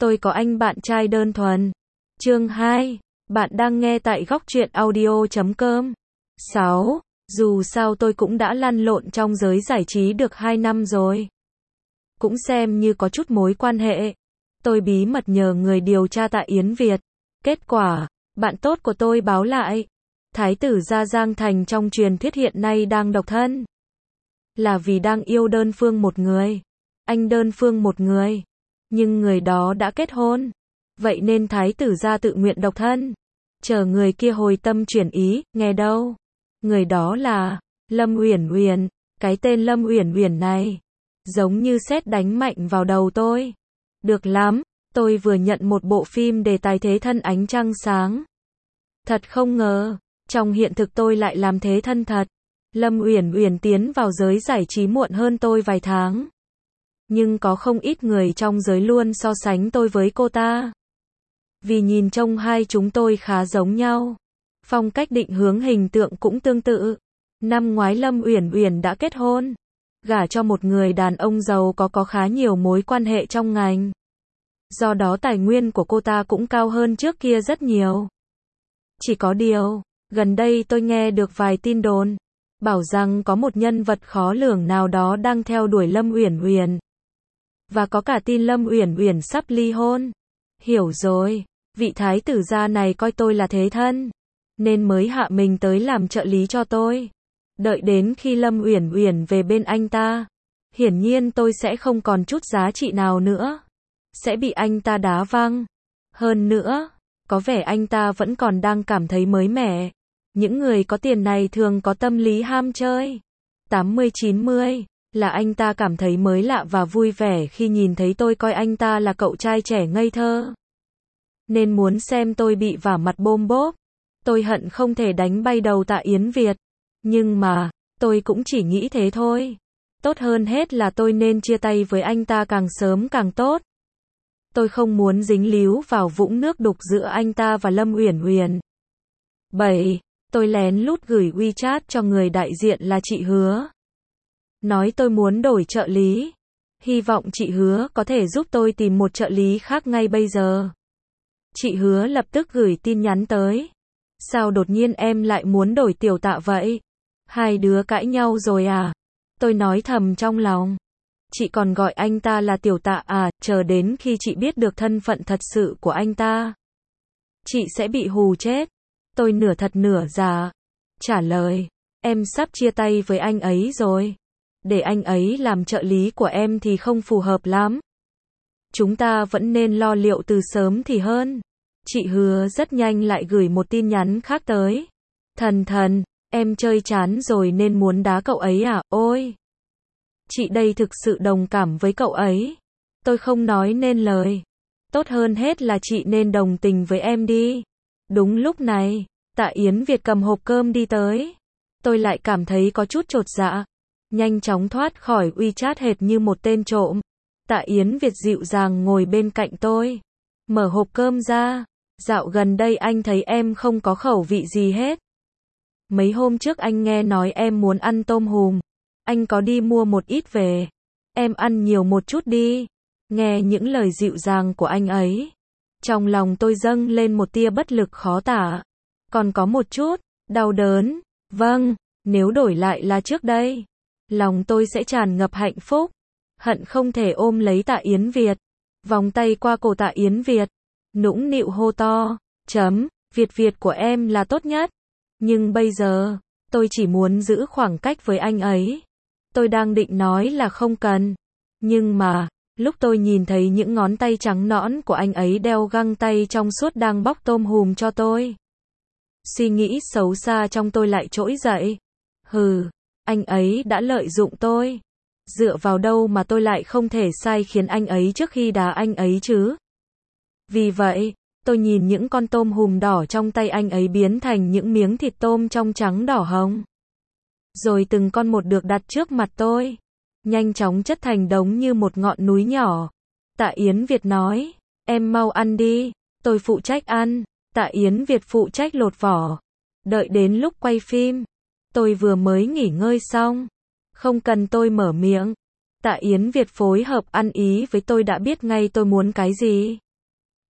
Tôi có anh bạn trai đơn thuần. Chương 2. Bạn đang nghe tại góc truyện audio.com. 6. Dù sao tôi cũng đã lăn lộn trong giới giải trí được 2 năm rồi. Cũng xem như có chút mối quan hệ. Tôi bí mật nhờ người điều tra Tạ Yến Việt. Kết quả, bạn tốt của tôi báo lại. Thái tử gia Giang Thành trong truyền thuyết hiện nay đang độc thân. Là vì đang yêu đơn phương một người. Anh đơn phương một người. Nhưng người đó đã kết hôn. Vậy nên thái tử gia tự nguyện độc thân. Chờ người kia hồi tâm chuyển ý, nghe đâu. Người đó là Lâm Uyển Uyển. Cái tên Lâm Uyển Uyển này giống như sét đánh mạnh vào đầu tôi. Được lắm, tôi vừa nhận một bộ phim đề tài thế thân ánh trăng sáng. Thật không ngờ, trong hiện thực tôi lại làm thế thân thật. Lâm Uyển Uyển tiến vào giới giải trí muộn hơn tôi vài tháng. Nhưng có không ít người trong giới luôn so sánh tôi với cô ta. Vì nhìn trông hai chúng tôi khá giống nhau. Phong cách định hướng hình tượng cũng tương tự. Năm ngoái Lâm Uyển Uyển đã kết hôn. Gả cho một người đàn ông giàu có khá nhiều mối quan hệ trong ngành. Do đó tài nguyên của cô ta cũng cao hơn trước kia rất nhiều. Chỉ có điều, gần đây tôi nghe được vài tin đồn. Bảo rằng có một nhân vật khó lường nào đó đang theo đuổi Lâm Uyển Uyển. Và có cả tin Lâm Uyển Uyển sắp ly hôn. Hiểu rồi, vị thái tử gia này coi tôi là thế thân. Nên mới hạ mình tới làm trợ lý cho tôi. Đợi đến khi Lâm Uyển Uyển về bên anh ta. Hiển nhiên tôi sẽ không còn chút giá trị nào nữa. Sẽ bị anh ta đá văng. Hơn nữa, có vẻ anh ta vẫn còn đang cảm thấy mới mẻ. Những người có tiền này thường có tâm lý ham chơi. 80-90, là anh ta cảm thấy mới lạ và vui vẻ khi nhìn thấy tôi coi anh ta là cậu trai trẻ ngây thơ. Nên muốn xem tôi bị vả mặt bôm bốp. Tôi hận không thể đánh bay đầu Tạ Yến Việt. Nhưng mà, tôi cũng chỉ nghĩ thế thôi. Tốt hơn hết là tôi nên chia tay với anh ta càng sớm càng tốt. Tôi không muốn dính líu vào vũng nước đục giữa anh ta và Lâm Uyển Uyển. 7. Tôi lén lút gửi WeChat cho người đại diện là chị Hứa. Nói tôi muốn đổi trợ lý. Hy vọng chị Hứa có thể giúp tôi tìm một trợ lý khác ngay bây giờ. Chị Hứa lập tức gửi tin nhắn tới. Sao đột nhiên em lại muốn đổi Tiểu Tạ vậy? Hai đứa cãi nhau rồi à? Tôi nói thầm trong lòng. Chị còn gọi anh ta là Tiểu Tạ à? Chờ đến khi chị biết được thân phận thật sự của anh ta, chị sẽ bị hù chết. Tôi nửa thật nửa giả trả lời, em sắp chia tay với anh ấy rồi. Để anh ấy làm trợ lý của em thì không phù hợp lắm. Chúng ta vẫn nên lo liệu từ sớm thì hơn. Chị Hứa rất nhanh lại gửi một tin nhắn khác tới. Thần, em chơi chán rồi nên muốn đá cậu ấy à? Ôi! Chị đây thực sự đồng cảm với cậu ấy. Tôi không nói nên lời. Tốt hơn hết là chị nên đồng tình với em đi. Đúng lúc này, Tạ Yến Việt cầm hộp cơm đi tới. Tôi lại cảm thấy có chút chột dạ. Nhanh chóng thoát khỏi WeChat hệt như một tên trộm. Tạ Yến Việt dịu dàng ngồi bên cạnh tôi. Mở hộp cơm ra. Dạo gần đây anh thấy em không có khẩu vị gì hết. Mấy hôm trước anh nghe nói em muốn ăn tôm hùm. Anh có đi mua một ít về. Em ăn nhiều một chút đi. Nghe những lời dịu dàng của anh ấy. Trong lòng tôi dâng lên một tia bất lực khó tả. Còn có một chút đau đớn. Vâng, nếu đổi lại là trước đây, lòng tôi sẽ tràn ngập hạnh phúc. Hận không thể ôm lấy Tạ Yến Việt. Vòng tay qua cổ Tạ Yến Việt. Nũng nịu hô to. Việt của em là tốt nhất. Nhưng bây giờ, tôi chỉ muốn giữ khoảng cách với anh ấy. Tôi đang định nói là không cần. Nhưng mà, lúc tôi nhìn thấy những ngón tay trắng nõn của anh ấy đeo găng tay trong suốt đang bóc tôm hùm cho tôi. Suy nghĩ xấu xa trong tôi lại trỗi dậy. Hừ, anh ấy đã lợi dụng tôi. Dựa vào đâu mà tôi lại không thể sai khiến anh ấy trước khi đá anh ấy chứ? Vì vậy, tôi nhìn những con tôm hùm đỏ trong tay anh ấy biến thành những miếng thịt tôm trong trắng đỏ hồng. Rồi từng con một được đặt trước mặt tôi. Nhanh chóng chất thành đống như một ngọn núi nhỏ. Tạ Yến Việt nói, em mau ăn đi, tôi phụ trách ăn. Tạ Yến Việt phụ trách lột vỏ. Đợi đến lúc quay phim, tôi vừa mới nghỉ ngơi xong. Không cần tôi mở miệng. Tạ Yến Việt phối hợp ăn ý với tôi đã biết ngay tôi muốn cái gì.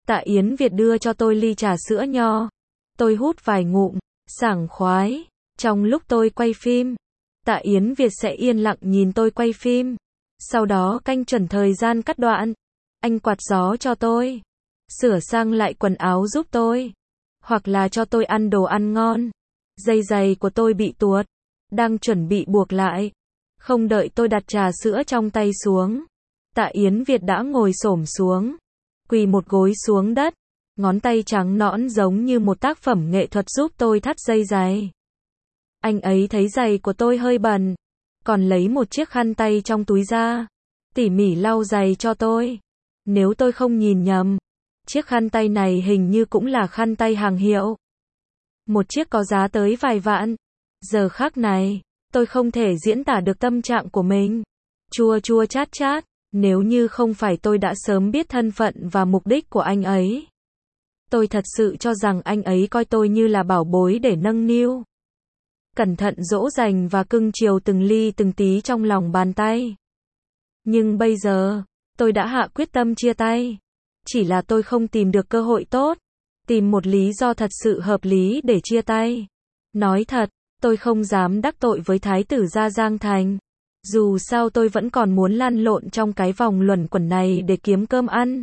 Tạ Yến Việt đưa cho tôi ly trà sữa nho. Tôi hút vài ngụm, sảng khoái. Trong lúc tôi quay phim, Tạ Yến Việt sẽ yên lặng nhìn tôi quay phim. Sau đó canh chuẩn thời gian cắt đoạn. Anh quạt gió cho tôi, sửa sang lại quần áo giúp tôi, hoặc là cho tôi ăn đồ ăn ngon. Dây giày của tôi bị tuột, đang chuẩn bị buộc lại. Không đợi tôi đặt trà sữa trong tay xuống, Tạ Yến Việt đã ngồi xổm xuống, quỳ một gối xuống đất, ngón tay trắng nõn giống như một tác phẩm nghệ thuật giúp tôi thắt dây giày. Anh ấy thấy giày của tôi hơi bẩn, còn lấy một chiếc khăn tay trong túi ra, tỉ mỉ lau giày cho tôi. Nếu tôi không nhìn nhầm, chiếc khăn tay này hình như cũng là khăn tay hàng hiệu. Một chiếc có giá tới vài vạn. Giờ khắc này, tôi không thể diễn tả được tâm trạng của mình. Chua chua chát chát, nếu như không phải tôi đã sớm biết thân phận và mục đích của anh ấy. Tôi thật sự cho rằng anh ấy coi tôi như là bảo bối để nâng niu. Cẩn thận dỗ dành và cưng chiều từng ly từng tí trong lòng bàn tay. Nhưng bây giờ, tôi đã hạ quyết tâm chia tay. Chỉ là tôi không tìm được cơ hội tốt, tìm một lý do thật sự hợp lý để chia tay. Nói thật, tôi không dám đắc tội với Thái tử gia Giang Thành. Dù sao tôi vẫn còn muốn lăn lộn trong cái vòng luẩn quẩn này để kiếm cơm ăn.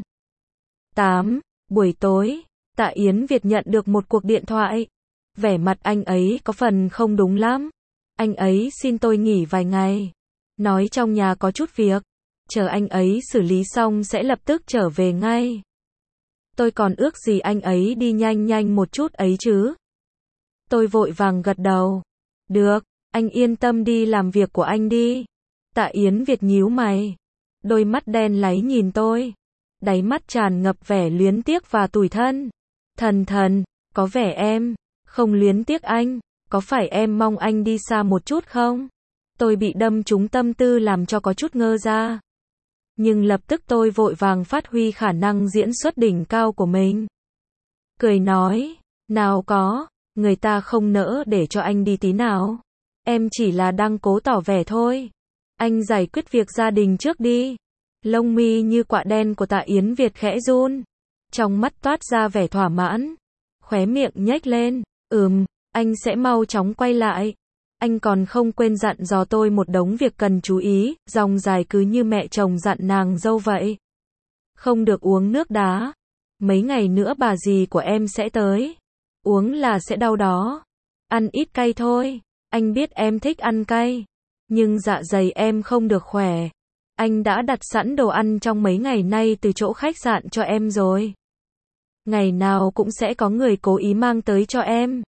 8. Buổi tối, Tạ Yến Việt nhận được một cuộc điện thoại. Vẻ mặt anh ấy có phần không đúng lắm. Anh ấy xin tôi nghỉ vài ngày. Nói trong nhà có chút việc. Chờ anh ấy xử lý xong sẽ lập tức trở về ngay. Tôi còn ước gì anh ấy đi nhanh nhanh một chút ấy chứ. Tôi vội vàng gật đầu. Được, anh yên tâm đi làm việc của anh đi. Tạ Yến Việt nhíu mày. Đôi mắt đen láy nhìn tôi. Đáy mắt tràn ngập vẻ luyến tiếc và tủi thân. Thần, có vẻ em không luyến tiếc anh. Có phải em mong anh đi xa một chút không? Tôi bị đâm trúng tâm tư làm cho có chút ngơ ra. Nhưng lập tức tôi vội vàng phát huy khả năng diễn xuất đỉnh cao của mình. Cười nói, nào có, người ta không nỡ để cho anh đi tí nào. Em chỉ là đang cố tỏ vẻ thôi. Anh giải quyết việc gia đình trước đi. Lông mi như quạ đen của Tạ Yến Việt khẽ run. Trong mắt toát ra vẻ thỏa mãn. Khóe miệng nhếch lên. Anh sẽ mau chóng quay lại. Anh còn không quên dặn dò tôi một đống việc cần chú ý, dòng dài cứ như mẹ chồng dặn nàng dâu vậy. Không được uống nước đá. Mấy ngày nữa bà dì của em sẽ tới. Uống là sẽ đau đó. Ăn ít cay thôi. Anh biết em thích ăn cay. Nhưng dạ dày em không được khỏe. Anh đã đặt sẵn đồ ăn trong mấy ngày nay từ chỗ khách sạn cho em rồi. Ngày nào cũng sẽ có người cố ý mang tới cho em.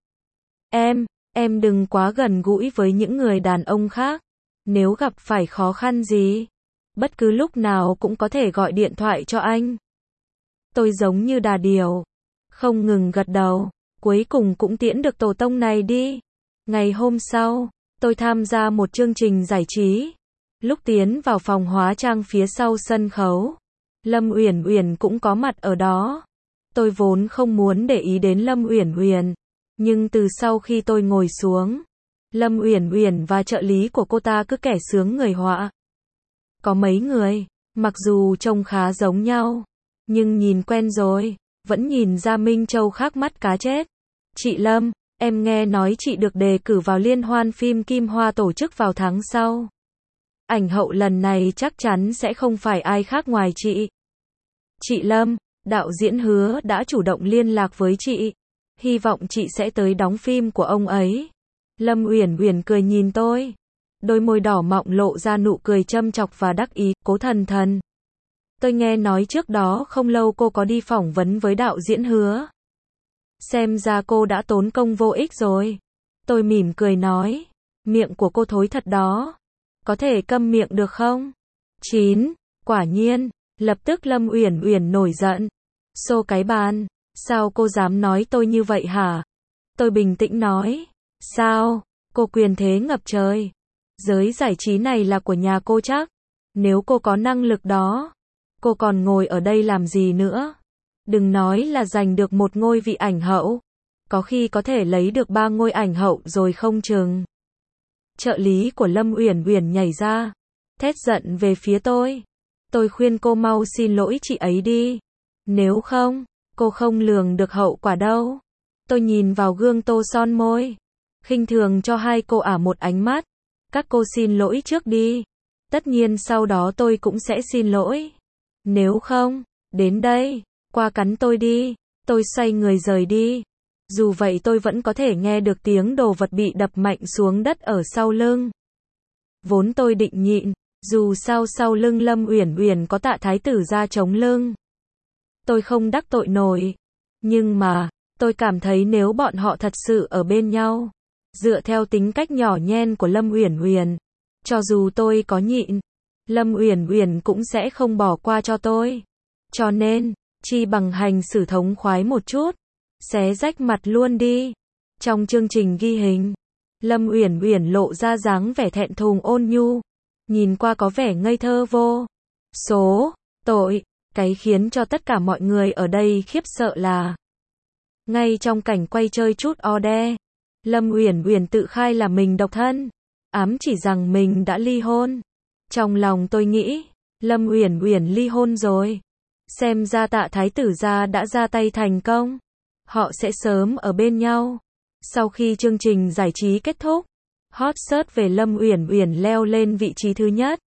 Em đừng quá gần gũi với những người đàn ông khác. Nếu gặp phải khó khăn gì, bất cứ lúc nào cũng có thể gọi điện thoại cho anh. Tôi giống như đà điểu, không ngừng gật đầu. Cuối cùng cũng tiễn được tổ tông này đi. Ngày hôm sau, tôi tham gia một chương trình giải trí. Lúc tiến vào phòng hóa trang phía sau sân khấu, Lâm Uyển Uyển cũng có mặt ở đó. Tôi vốn không muốn để ý đến Lâm Uyển Uyển, nhưng từ sau khi tôi ngồi xuống, Lâm Uyển Uyển và trợ lý của cô ta cứ kẻ sướng người họa. Có mấy người, mặc dù trông khá giống nhau, nhưng nhìn quen rồi, vẫn nhìn ra Minh Châu khác mắt cá chết. Chị Lâm, em nghe nói chị được đề cử vào liên hoan phim Kim Hoa tổ chức vào tháng sau. Ảnh hậu lần này chắc chắn sẽ không phải ai khác ngoài chị. Chị Lâm, đạo diễn Hứa đã chủ động liên lạc với chị. Hy vọng chị sẽ tới đóng phim của ông ấy. Lâm Uyển Uyển cười nhìn tôi. Đôi môi đỏ mọng lộ ra nụ cười châm chọc và đắc ý. Cố Thần. Tôi nghe nói trước đó không lâu cô có đi phỏng vấn với đạo diễn Hứa. Xem ra cô đã tốn công vô ích rồi. Tôi mỉm cười nói. Miệng của cô thối thật đó. Có thể câm miệng được không? 9. Quả nhiên. Lập tức Lâm Uyển Uyển nổi giận. Xô cái bàn. Sao cô dám nói tôi như vậy hả? Tôi bình tĩnh nói. Sao? Cô quyền thế ngập trời. Giới giải trí này là của nhà cô chắc. Nếu cô có năng lực đó, cô còn ngồi ở đây làm gì nữa? Đừng nói là giành được một ngôi vị ảnh hậu. Có khi có thể lấy được 3 ngôi ảnh hậu rồi không chừng. Trợ lý của Lâm Uyển Uyển nhảy ra, thét giận về phía tôi. Tôi khuyên cô mau xin lỗi chị ấy đi. Nếu không, Cô không lường được hậu quả đâu. Tôi nhìn vào gương tô son môi, khinh thường cho hai cô ả một ánh mắt. Các cô xin lỗi trước đi. Tất nhiên sau đó tôi cũng sẽ xin lỗi. Nếu không, đến đây, qua cắn tôi đi. Tôi xoay người rời đi. Dù vậy tôi vẫn có thể nghe được tiếng đồ vật bị đập mạnh xuống đất ở sau lưng. Vốn tôi định nhịn, dù sao sau lưng Lâm Uyển Uyển có Tạ thái tử ra chống lưng. Tôi không đắc tội nổi. Nhưng mà, tôi cảm thấy nếu bọn họ thật sự ở bên nhau, dựa theo tính cách nhỏ nhen của Lâm Uyển Uyển, cho dù tôi có nhịn, Lâm Uyển Uyển cũng sẽ không bỏ qua cho tôi. Cho nên, chi bằng hành xử thống khoái một chút, xé rách mặt luôn đi. Trong chương trình ghi hình, Lâm Uyển Uyển lộ ra dáng vẻ thẹn thùng ôn nhu, nhìn qua có vẻ ngây thơ vô số tội. Cái khiến cho tất cả mọi người ở đây khiếp sợ là ngay trong cảnh quay chơi chút order, Lâm Uyển Uyển tự khai là mình độc thân, ám chỉ rằng mình đã ly hôn. Trong lòng tôi nghĩ, Lâm Uyển Uyển ly hôn rồi. Xem ra Tạ thái tử gia đã ra tay thành công. Họ sẽ sớm ở bên nhau. Sau khi chương trình giải trí kết thúc, hot search về Lâm Uyển Uyển leo lên vị trí thứ nhất.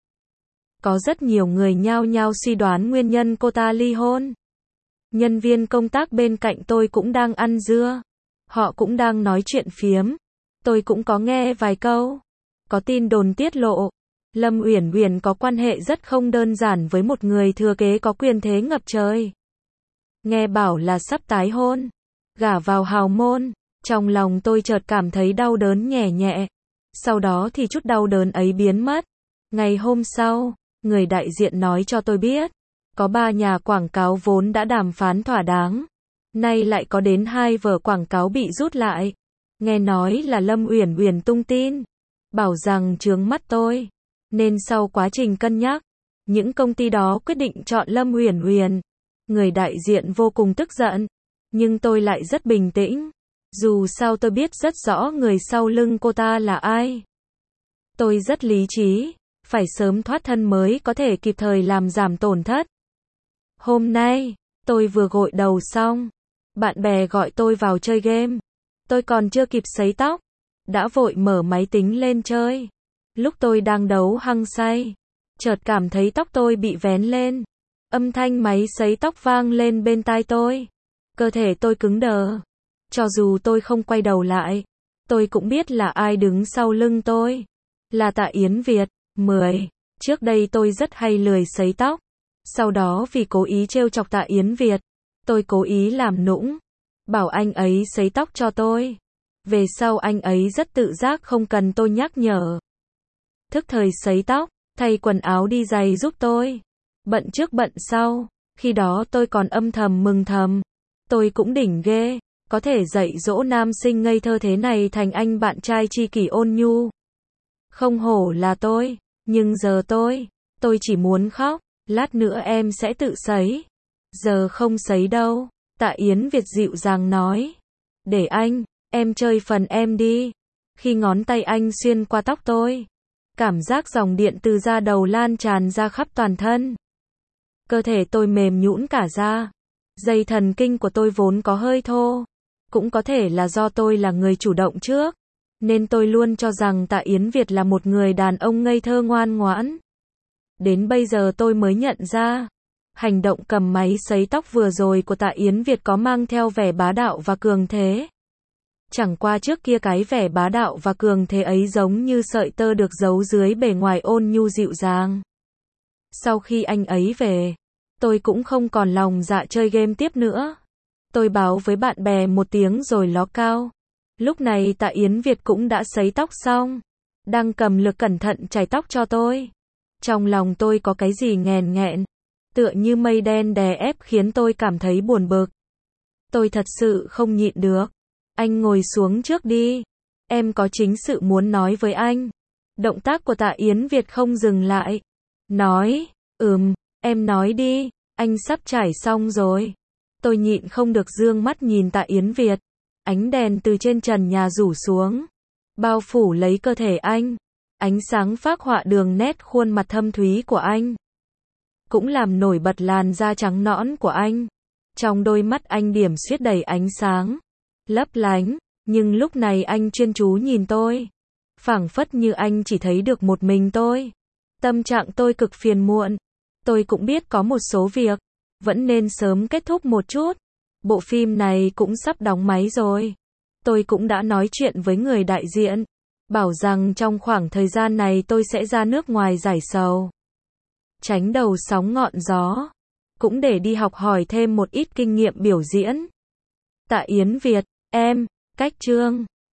Có rất nhiều người nhao nhao suy đoán nguyên nhân cô ta ly hôn. Nhân viên công tác bên cạnh tôi cũng đang ăn dưa. Họ cũng đang nói chuyện phiếm. Tôi cũng có nghe vài câu. Có tin đồn tiết lộ, Lâm Uyển Uyển có quan hệ rất không đơn giản với một người thừa kế có quyền thế ngập trời. Nghe bảo là sắp tái hôn, gả vào hào môn. Trong lòng tôi chợt cảm thấy đau đớn nhẹ nhẹ. Sau đó thì chút đau đớn ấy biến mất. Ngày hôm sau, người đại diện nói cho tôi biết, có 3 nhà quảng cáo vốn đã đàm phán thỏa đáng. Nay lại có đến 2 vở quảng cáo bị rút lại. Nghe nói là Lâm Uyển Uyển tung tin, bảo rằng chướng mắt tôi. Nên sau quá trình cân nhắc, những công ty đó quyết định chọn Lâm Uyển Uyển. Người đại diện vô cùng tức giận, nhưng tôi lại rất bình tĩnh. Dù sao tôi biết rất rõ người sau lưng cô ta là ai. Tôi rất lý trí, phải sớm thoát thân mới có thể kịp thời làm giảm tổn thất. Hôm nay, tôi vừa gội đầu xong, bạn bè gọi tôi vào chơi game. Tôi còn chưa kịp sấy tóc, đã vội mở máy tính lên chơi. Lúc tôi đang đấu hăng say, chợt cảm thấy tóc tôi bị vén lên. Âm thanh máy sấy tóc vang lên bên tai tôi. Cơ thể tôi cứng đờ. Cho dù tôi không quay đầu lại, tôi cũng biết là ai đứng sau lưng tôi. Là Tạ Yến Việt. 10. Trước đây tôi rất hay lười sấy tóc. Sau đó vì cố ý trêu chọc Tạ Yến Việt, tôi cố ý làm nũng, bảo anh ấy sấy tóc cho tôi. Về sau anh ấy rất tự giác không cần tôi nhắc nhở. Thức thời sấy tóc, thay quần áo đi giày giúp tôi. Bận trước bận sau, khi đó tôi còn âm thầm mừng thầm. Tôi cũng đỉnh ghê, có thể dạy dỗ nam sinh ngây thơ thế này thành anh bạn trai tri kỷ ôn nhu. Không hổ là tôi, nhưng giờ tôi chỉ muốn khóc. Lát nữa em sẽ tự sấy. Giờ không sấy đâu, Tạ Yến Việt dịu dàng nói. Để anh, em chơi phần em đi. Khi ngón tay anh xuyên qua tóc tôi, cảm giác dòng điện từ da đầu lan tràn ra khắp toàn thân. Cơ thể tôi mềm nhũn cả ra. Dây thần kinh của tôi vốn có hơi thô. Cũng có thể là do tôi là người chủ động trước, nên tôi luôn cho rằng Tạ Yến Việt là một người đàn ông ngây thơ ngoan ngoãn. Đến bây giờ tôi mới nhận ra, hành động cầm máy sấy tóc vừa rồi của Tạ Yến Việt có mang theo vẻ bá đạo và cường thế. Chẳng qua trước kia cái vẻ bá đạo và cường thế ấy giống như sợi tơ được giấu dưới bề ngoài ôn nhu dịu dàng. Sau khi anh ấy về, tôi cũng không còn lòng dạ chơi game tiếp nữa. Tôi báo với bạn bè một tiếng rồi ló cao. Lúc này Tạ Yến Việt cũng đã sấy tóc xong, đang cầm lược cẩn thận chải tóc cho tôi. Trong lòng tôi có cái gì nghèn nghẹn, tựa như mây đen đè ép khiến tôi cảm thấy buồn bực. Tôi thật sự không nhịn được. Anh ngồi xuống trước đi. Em có chính sự muốn nói với anh. Động tác của Tạ Yến Việt không dừng lại. Nói, em nói đi, anh sắp trải xong rồi. Tôi nhịn không được dương mắt nhìn Tạ Yến Việt. Ánh đèn từ trên trần nhà rủ xuống, bao phủ lấy cơ thể anh. Ánh sáng phác họa đường nét khuôn mặt thâm thúy của anh, cũng làm nổi bật làn da trắng nõn của anh. Trong đôi mắt anh điểm xuyết đầy ánh sáng, lấp lánh, nhưng lúc này anh chuyên chú nhìn tôi. Phảng phất như anh chỉ thấy được một mình tôi. Tâm trạng tôi cực phiền muộn. Tôi cũng biết có một số việc vẫn nên sớm kết thúc một chút. Bộ phim này cũng sắp đóng máy rồi. Tôi cũng đã nói chuyện với người đại diện, bảo rằng trong khoảng thời gian này tôi sẽ ra nước ngoài giải sầu, tránh đầu sóng ngọn gió, cũng để đi học hỏi thêm một ít kinh nghiệm biểu diễn. Tạ Yến Việt, em, cách chương